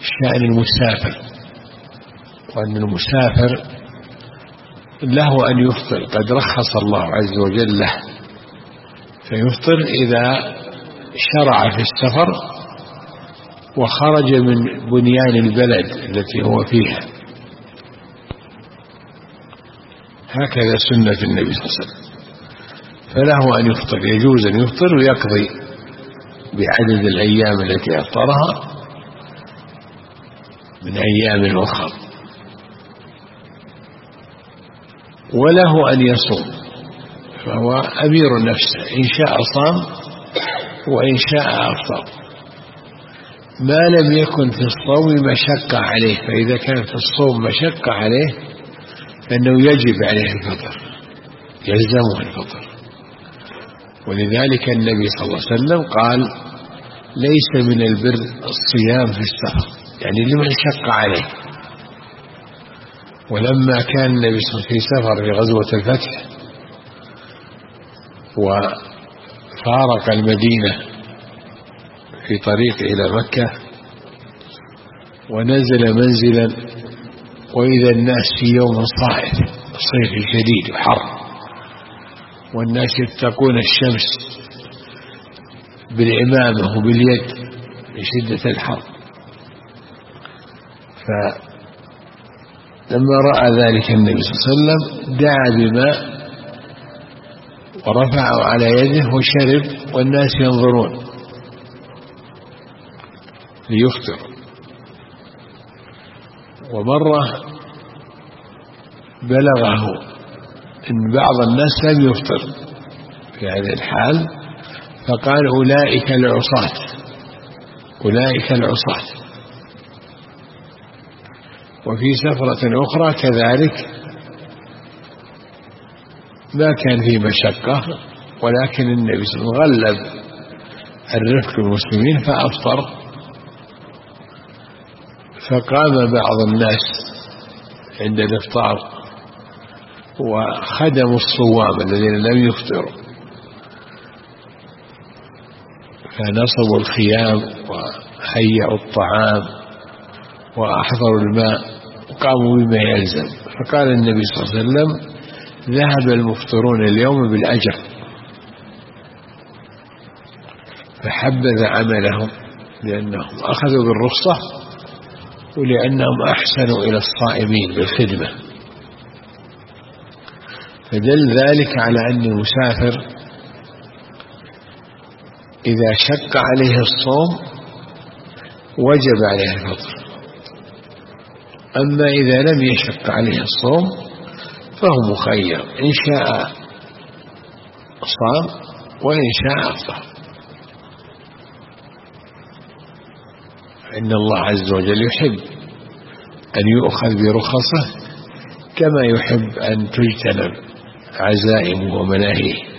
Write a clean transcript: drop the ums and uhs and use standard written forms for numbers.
شأن المسافر، وأن المسافر له أن يفطر، قد رخص الله عز وجل له، فيفطر إذا شرع في السفر وخرج من بنيان البلد التي هو فيها. هكذا سنة النبي صلى الله عليه وسلم، فله أن يفطر، يجوز أن يفطر ويقضي بعدد الأيام التي أفطرها من أيام أخرى، وله أن يصوم، فهو أمير نفسه، إن شاء صام وإن شاء أفطر، ما لم يكن في الصوم مشقة عليه، فإذا كان في الصوم مشقة عليه فإنه يجب عليه الفطر، يلزمه الفطر. ولذلك النبي صلى الله عليه وسلم قال: ليس من البر الصيام في السفر، يعني لمن شق عليه. ولما كان النبي صلى الله عليه وسلم في سفر في غزوة الفتح وفارق المدينة في طريق إلى مكة ونزل منزلا، وإذا الناس في يوم صائف، صيف شديد وحر، والناس يتقون الشمس بالعمامة وباليد من شدة الحر، فلما رأى ذلك النبي صلى الله عليه وسلم دعا بماء ورفعه على يده وشرب، والناس ينظرون ليفطر. ومرة بلغه إن بعض الناس لم يفطر في هذه الحال، فقال: أولئك العصاة، أولئك العصاة. وفي سفرة أخرى كذلك ما كان فيه مشقة، ولكن النبي صلى الله عليه وسلم غلب الرفق المسلمين فأفطر، فقام بعض الناس عند الإفطار وخدموا الصوام الذين لم يفطروا، فنصبوا الخيام وهيئوا الطعام وأحضروا الماء وقاموا بما يلزم. فقال النبي صلى الله عليه وسلم: ذهب المفطرون اليوم بالأجر. فحبذ عملهم لأنهم أخذوا بالرخصة، ولأنهم أحسنوا إلى الصائمين بالخدمة. فدل ذلك على أن المسافر إذا شق عليه الصوم وجب عليه الفطر، أما إذا لم يشق عليه الصوم فهو مخير، إن شاء صام وإن شاء أفطر. إن الله عز وجل يحب أن يؤخذ برخصه كما يحب أن تجتنب عزائمه ومناهيه.